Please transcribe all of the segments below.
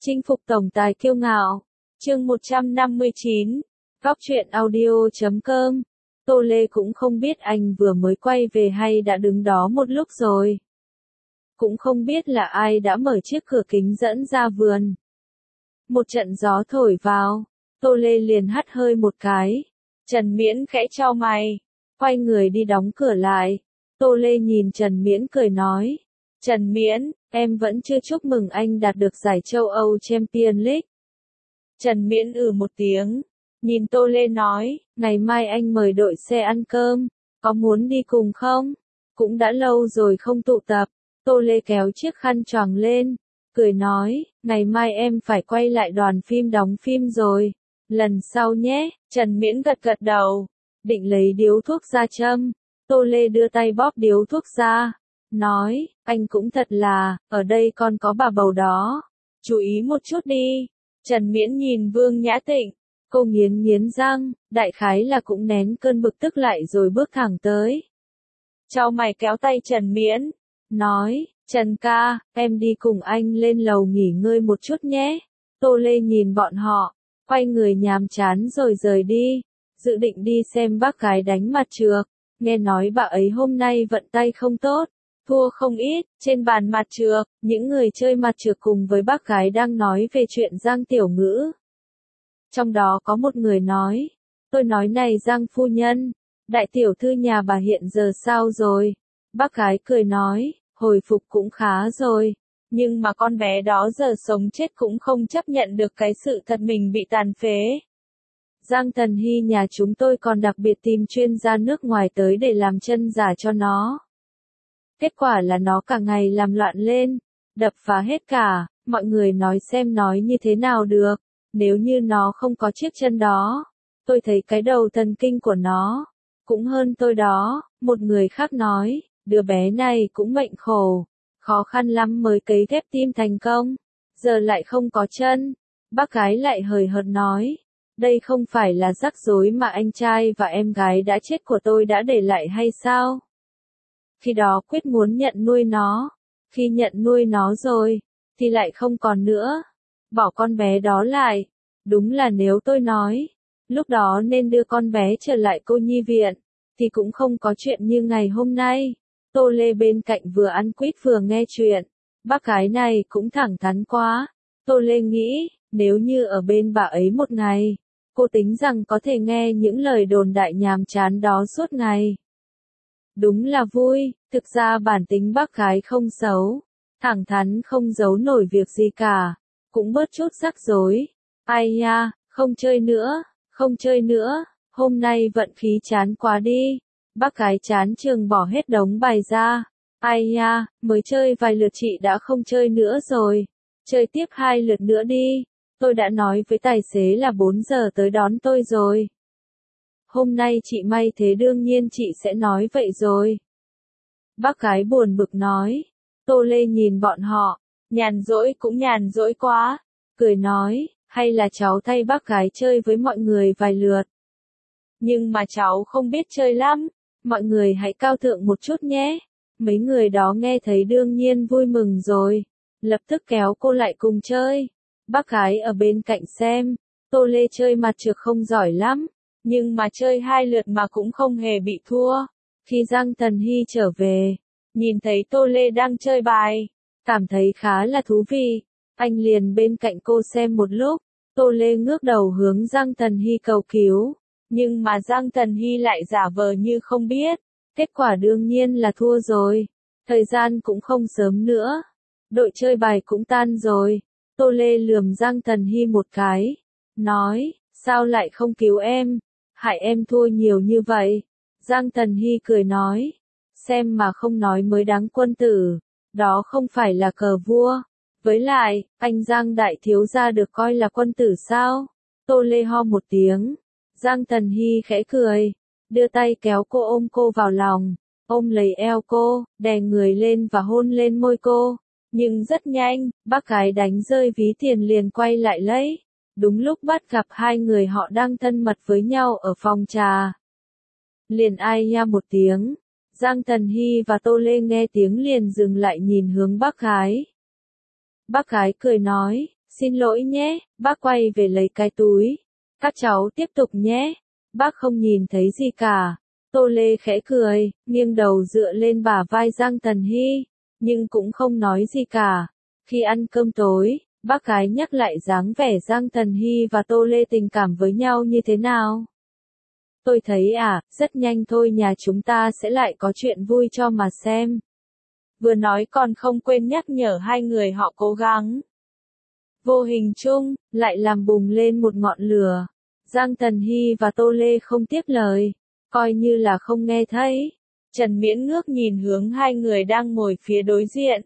Chinh phục tổng tài kiêu ngạo. Chương 159. Góc truyện audio.com. Tô Lê cũng không biết anh vừa mới quay về hay đã đứng đó một lúc rồi. Cũng không biết là ai đã mở chiếc cửa kính dẫn ra vườn. Một trận gió thổi vào, Tô Lê liền hắt hơi một cái. Trần Miễn khẽ chau mày, quay người đi đóng cửa lại. Tô Lê nhìn Trần Miễn cười nói. Trần Miễn, em vẫn chưa chúc mừng anh đạt được giải châu Âu Champions League. Trần Miễn một tiếng, nhìn Tô Lê nói, ngày mai anh mời đội xe ăn cơm, có muốn đi cùng không? Cũng đã lâu rồi không tụ tập. Tô Lê kéo chiếc khăn choàng lên, cười nói, ngày mai em phải quay lại đoàn phim đóng phim rồi, lần sau nhé. Trần Miễn gật gật đầu, định lấy điếu thuốc ra châm. Tô Lê đưa tay bóp điếu thuốc ra, nói, anh cũng thật là, ở đây còn có bà bầu đó, chú ý một chút đi. Trần Miễn nhìn Vương Nhã Tịnh, cô nghiến nghiến răng, đại khái là cũng nén cơn bực tức lại rồi bước thẳng tới. Chau mày kéo tay Trần Miễn, nói, Trần ca, em đi cùng anh lên lầu nghỉ ngơi một chút nhé. Tô Lê nhìn bọn họ, quay người nhàm chán rồi rời đi, dự định đi xem bác gái đánh mặt trược. Nghe nói bà ấy hôm nay vận tay không tốt, thua không ít. Trên bàn mặt trược, những người chơi mặt trược cùng với bác gái đang nói về chuyện Giang Tiểu Ngữ. Trong đó có một người nói, tôi nói này Giang phu nhân, đại tiểu thư nhà bà hiện giờ sao rồi? Bác gái cười nói, hồi phục cũng khá rồi, nhưng mà con bé đó giờ sống chết cũng không chấp nhận được cái sự thật mình bị tàn phế. Giang Thần Hy nhà chúng tôi còn đặc biệt tìm chuyên gia nước ngoài tới để làm chân giả cho nó. Kết quả là nó cả ngày làm loạn lên, đập phá hết cả, mọi người nói xem nói như thế nào được, nếu như nó không có chiếc chân đó. Tôi thấy cái đầu thần kinh của nó cũng hơn tôi đó. Một người khác nói, đứa bé này cũng mệnh khổ, khó khăn lắm mới cấy ghép tim thành công, giờ lại không có chân. Bác gái lại hời hợt nói, đây không phải là rắc rối mà anh trai và em gái đã chết của tôi đã để lại hay sao? Khi đó quyết muốn nhận nuôi nó, khi nhận nuôi nó rồi, thì lại không còn nữa, bỏ con bé đó lại. Đúng là nếu tôi nói, lúc đó nên đưa con bé trở lại cô nhi viện, thì cũng không có chuyện như ngày hôm nay. Tô Lê bên cạnh vừa ăn quýt vừa nghe chuyện, bác gái này cũng thẳng thắn quá. Tô Lê nghĩ, nếu như ở bên bà ấy một ngày, cô tính rằng có thể nghe những lời đồn đại nhàm chán đó suốt ngày. Đúng là vui. Thực ra bản tính bác gái không xấu, thẳng thắn không giấu nổi việc gì cả, cũng bớt chút rắc rối. Ai nha, không chơi nữa, không chơi nữa, hôm nay vận khí chán quá đi. Bác gái chán chường bỏ hết đống bài ra. Ai nha, mới chơi vài lượt chị đã không chơi nữa rồi, chơi tiếp 2 lượt nữa đi. Tôi đã nói với tài xế là 4 giờ tới đón tôi rồi. Hôm nay chị may thế đương nhiên chị sẽ nói vậy rồi. Bác gái buồn bực nói. Tô Lê nhìn bọn họ, nhàn rỗi cũng nhàn rỗi quá, cười nói, hay là cháu thay bác gái chơi với mọi người vài lượt. Nhưng mà cháu không biết chơi lắm, mọi người hãy cao thượng một chút nhé. Mấy người đó nghe thấy đương nhiên vui mừng rồi, lập tức kéo cô lại cùng chơi. Bác gái ở bên cạnh xem, Tô Lê chơi mặt trược không giỏi lắm, nhưng mà chơi 2 lượt mà cũng không hề bị thua. Khi Giang Thần Hy trở về, nhìn thấy Tô Lê đang chơi bài, cảm thấy khá là thú vị, anh liền bên cạnh cô xem một lúc. Tô Lê ngước đầu hướng Giang Thần Hy cầu cứu, nhưng mà Giang Thần Hy lại giả vờ như không biết. Kết quả đương nhiên là thua rồi. Thời gian cũng không sớm nữa, đội chơi bài cũng tan rồi. Tô Lê lườm Giang Thần Hy một cái, nói, sao lại không cứu em, hại em thua nhiều như vậy. Giang Thần Hy cười nói, xem mà không nói mới đáng quân tử, đó không phải là cờ vua. Với lại, anh Giang đại thiếu gia được coi là quân tử sao? Tô Lê ho một tiếng. Giang Thần Hy khẽ cười, đưa tay kéo cô ôm cô vào lòng, ôm lấy eo cô, đè người lên và hôn lên môi cô. Nhưng rất nhanh, bác gái đánh rơi ví tiền liền quay lại lấy. Đúng lúc bắt gặp hai người họ đang thân mật với nhau ở phòng trà. Liền ai nha một tiếng. Giang Thần Hy và Tô Lê nghe tiếng liền dừng lại nhìn hướng bác gái. Bác gái cười nói, Xin lỗi nhé, bác quay về lấy cái túi. Các cháu tiếp tục nhé. Bác không nhìn thấy gì cả. Tô Lê khẽ cười, nghiêng đầu dựa lên bả vai Giang Tần Hy, nhưng cũng không nói gì cả. Khi ăn cơm tối, bác gái nhắc lại dáng vẻ Giang Tần Hy và Tô Lê tình cảm với nhau như thế nào. Tôi thấy rất nhanh thôi nhà chúng ta sẽ lại có chuyện vui cho mà xem. Vừa nói còn không quên nhắc nhở hai người họ cố gắng. Vô hình chung, lại làm bùng lên một ngọn lửa. Giang Tần Hy và Tô Lê không tiếp lời, coi như là không nghe thấy. Trần Miễn ngước nhìn hướng hai người đang ngồi phía đối diện.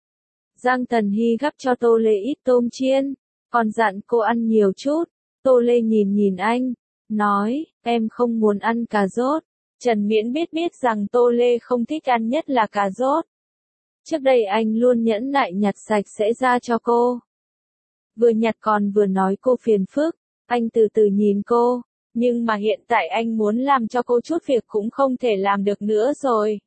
Giang Tần Hy gắp cho Tô Lê ít tôm chiên, còn dặn cô ăn nhiều chút. Tô Lê nhìn anh, nói, em không muốn ăn cà rốt. Trần Miễn biết rằng Tô Lê không thích ăn nhất là cà rốt. Trước đây anh luôn nhẫn nại nhặt sạch sẽ ra cho cô. Vừa nhặt còn vừa nói cô phiền phức, anh từ từ nhìn cô, nhưng mà hiện tại anh muốn làm cho cô chút việc cũng không thể làm được nữa rồi.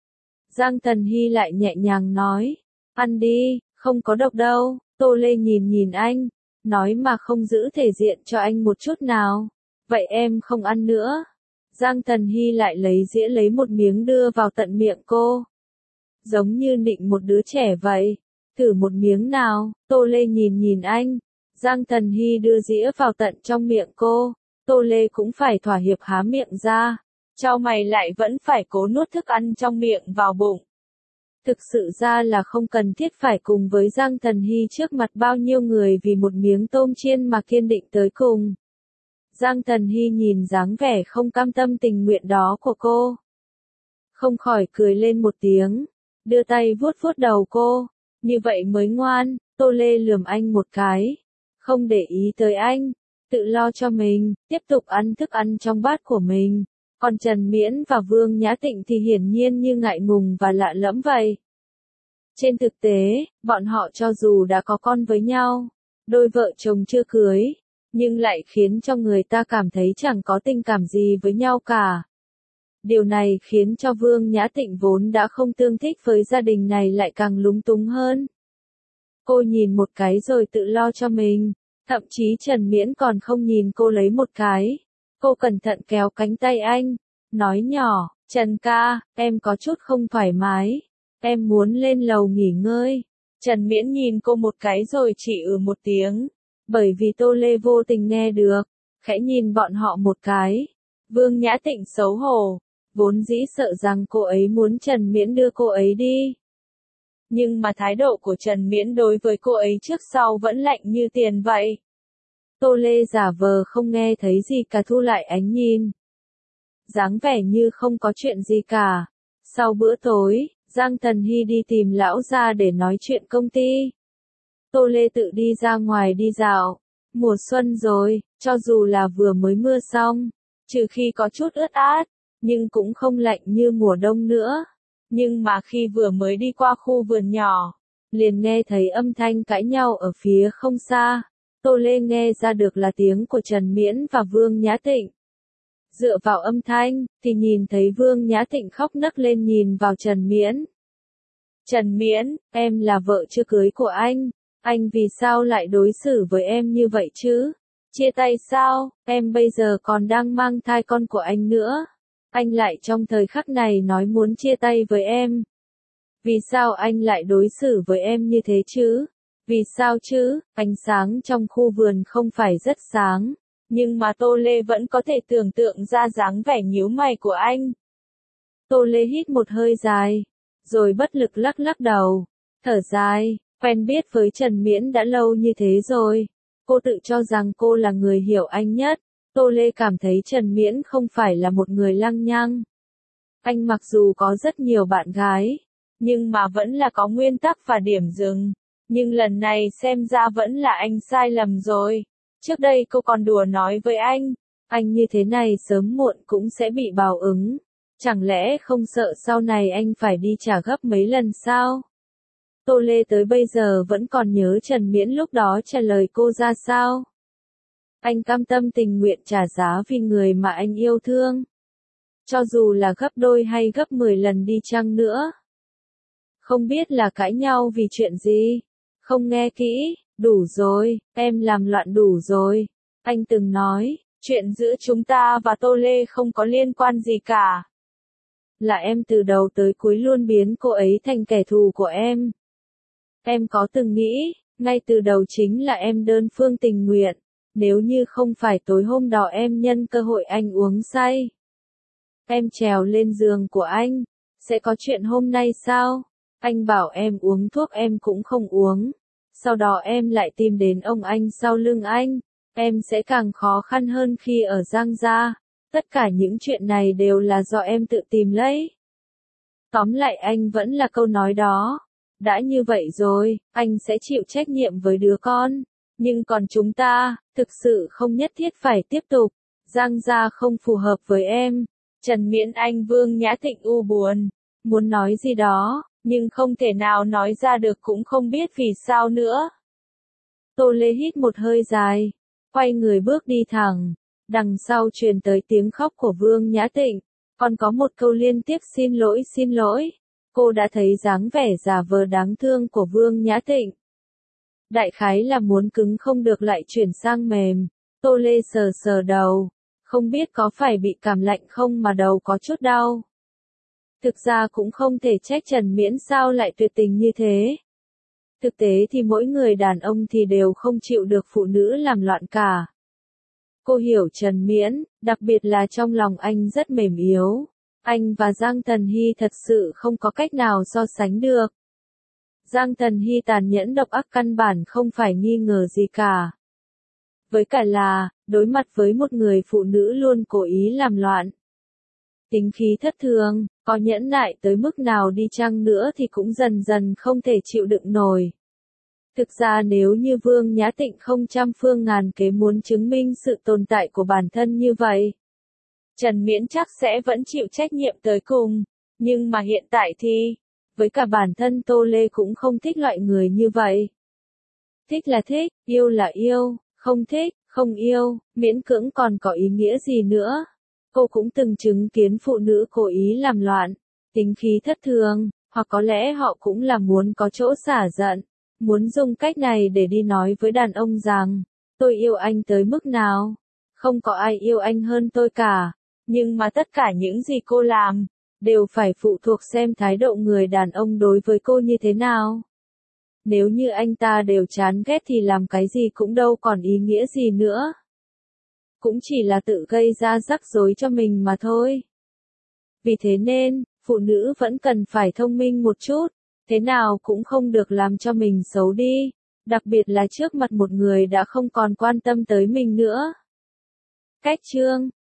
Giang Tần Hy lại nhẹ nhàng nói, ăn đi, không có độc đâu. Tô Lê nhìn anh, nói mà không giữ thể diện cho anh một chút nào. Vậy em không ăn nữa. Giang Tần Hy lại lấy dĩa lấy một miếng đưa vào tận miệng cô. Giống như nịnh một đứa trẻ vậy. Thử một miếng nào. Tô Lê nhìn anh. Giang Tần Hy đưa dĩa vào tận trong miệng cô. Tô Lê cũng phải thỏa hiệp há miệng ra. Chau mày lại vẫn phải cố nuốt thức ăn trong miệng vào bụng. Thực sự ra là không cần thiết phải cùng với Giang Tần Hy trước mặt bao nhiêu người vì một miếng tôm chiên mà kiên định tới cùng. Giang Tần Hy nhìn dáng vẻ không cam tâm tình nguyện đó của cô. Không khỏi cười lên một tiếng, đưa tay vuốt đầu cô, như vậy mới ngoan. Tô Lê lườm anh một cái, không để ý tới anh, tự lo cho mình, tiếp tục ăn thức ăn trong bát của mình. Còn Trần Miễn và Vương Nhã Tịnh thì hiển nhiên như ngại ngùng và lạ lẫm vậy. Trên thực tế, bọn họ cho dù đã có con với nhau, đôi vợ chồng chưa cưới, nhưng lại khiến cho người ta cảm thấy chẳng có tình cảm gì với nhau cả. Điều này khiến cho Vương Nhã Tịnh vốn đã không tương thích với gia đình này lại càng lúng túng hơn. Cô nhìn một cái rồi tự lo cho mình, thậm chí Trần Miễn còn không nhìn cô lấy một cái. Cô cẩn thận kéo cánh tay anh, nói nhỏ, Trần ca, em có chút không thoải mái, em muốn lên lầu nghỉ ngơi. Trần Miễn nhìn cô một cái rồi chỉ một tiếng, bởi vì Tô Lê vô tình nghe được, khẽ nhìn bọn họ một cái. Vương Nhã Tịnh xấu hổ, vốn dĩ sợ rằng cô ấy muốn Trần Miễn đưa cô ấy đi. Nhưng mà thái độ của Trần Miễn đối với cô ấy trước sau vẫn lạnh như tiền vậy. Tô Lê giả vờ không nghe thấy gì cả thu lại ánh nhìn. Dáng vẻ như không có chuyện gì cả. Sau bữa tối, Giang Tần Hy đi tìm lão gia để nói chuyện công ty. Tô Lê tự đi ra ngoài đi dạo. Mùa xuân rồi, cho dù là vừa mới mưa xong, trừ khi có chút ướt át, nhưng cũng không lạnh như mùa đông nữa. Nhưng mà khi vừa mới đi qua khu vườn nhỏ, liền nghe thấy âm thanh cãi nhau ở phía không xa. Tô Lê nghe ra được là tiếng của Trần Miễn và Vương Nhã Tịnh. Dựa vào âm thanh, thì nhìn thấy Vương Nhã Tịnh khóc nấc lên nhìn vào Trần Miễn. Trần Miễn, em là vợ chưa cưới của anh vì sao lại đối xử với em như vậy chứ? Chia tay sao? Em bây giờ còn đang mang thai con của anh nữa. Anh lại trong thời khắc này nói muốn chia tay với em. Vì sao anh lại đối xử với em như thế chứ? Vì sao chứ? Ánh sáng trong khu vườn không phải rất sáng, nhưng mà Tô Lê vẫn có thể tưởng tượng ra dáng vẻ nhíu mày của anh. Tô Lê hít một hơi dài, rồi bất lực lắc đầu, thở dài, quen biết với Trần Miễn đã lâu như thế rồi. Cô tự cho rằng cô là người hiểu anh nhất. Tô Lê cảm thấy Trần Miễn không phải là một người lăng nhăng. Anh mặc dù có rất nhiều bạn gái, nhưng mà vẫn là có nguyên tắc và điểm dừng. Nhưng lần này xem ra vẫn là anh sai lầm rồi. Trước đây cô còn đùa nói với anh như thế này sớm muộn cũng sẽ bị báo ứng. Chẳng lẽ không sợ sau này anh phải đi trả gấp mấy lần sao? Tô Lê tới bây giờ vẫn còn nhớ Trần Miễn lúc đó trả lời cô ra sao? Anh cam tâm tình nguyện trả giá vì người mà anh yêu thương. Cho dù là gấp đôi hay gấp 10 lần đi chăng nữa. Không biết là cãi nhau vì chuyện gì. Không nghe kỹ, Đủ rồi, em làm loạn đủ rồi. Anh từng nói, chuyện giữa chúng ta và Tô Lê không có liên quan gì cả. Là em từ đầu tới cuối luôn biến cô ấy thành kẻ thù của em. Em có từng nghĩ, ngay từ đầu chính là em đơn phương tình nguyện, nếu như không phải tối hôm đó em nhân cơ hội anh uống say. Em trèo lên giường của anh, sẽ có chuyện hôm nay sao? Anh bảo em uống thuốc em cũng không uống. Sau đó em lại tìm đến ông anh sau lưng anh. Em sẽ càng khó khăn hơn khi ở Giang Gia. Tất cả những chuyện này đều là do em tự tìm lấy. Tóm lại anh vẫn là câu nói đó. Đã như vậy rồi, anh sẽ chịu trách nhiệm với đứa con. Nhưng còn chúng ta, thực sự không nhất thiết phải tiếp tục. Giang Gia không phù hợp với em. Trần Miễn Anh Vương Nhã Thịnh u buồn. Muốn nói gì đó, nhưng không thể nào nói ra được cũng không biết vì sao nữa. Tô Lê hít một hơi dài, quay người bước đi thẳng. Đằng sau truyền tới tiếng khóc của Vương Nhã Thịnh. Còn có một câu liên tiếp xin lỗi xin lỗi. Cô đã thấy dáng vẻ giả vờ đáng thương của Vương Nhã Thịnh. Đại khái là muốn cứng không được lại chuyển sang mềm. Tô Lê sờ sờ đầu. Không biết có phải bị cảm lạnh không mà đầu có chút đau. Thực ra cũng không thể trách Trần Miễn sao lại tuyệt tình như thế. Thực tế thì mỗi người đàn ông thì đều không chịu được phụ nữ làm loạn cả. Cô hiểu Trần Miễn, đặc biệt là trong lòng anh rất mềm yếu. Anh và Giang Tần Hy thật sự không có cách nào so sánh được. Giang Tần Hy tàn nhẫn độc ác căn bản không phải nghi ngờ gì cả. Với cả là, đối mặt với một người phụ nữ luôn cố ý làm loạn. Tính khí thất thường, có nhẫn nại tới mức nào đi chăng nữa thì cũng dần dần không thể chịu đựng nổi. Thực ra nếu như Vương Nhã Thịnh không trăm phương ngàn kế muốn chứng minh sự tồn tại của bản thân như vậy, Trần Miễn chắc sẽ vẫn chịu trách nhiệm tới cùng. Nhưng mà hiện tại thì, với cả bản thân Tô Lê cũng không thích loại người như vậy. Thích là thích, yêu là yêu, không thích, không yêu, miễn cưỡng còn có ý nghĩa gì nữa. Cô cũng từng chứng kiến phụ nữ cố ý làm loạn, tính khí thất thường, hoặc có lẽ họ cũng là muốn có chỗ xả giận, muốn dùng cách này để đi nói với đàn ông rằng, tôi yêu anh tới mức nào, không có ai yêu anh hơn tôi cả, nhưng mà tất cả những gì cô làm, đều phải phụ thuộc xem thái độ người đàn ông đối với cô như thế nào. Nếu như anh ta đều chán ghét thì làm cái gì cũng đâu còn ý nghĩa gì nữa. Cũng chỉ là tự gây ra rắc rối cho mình mà thôi. Vì thế nên, phụ nữ vẫn cần phải thông minh một chút, thế nào cũng không được làm cho mình xấu đi, đặc biệt là trước mặt một người đã không còn quan tâm tới mình nữa. Cách chương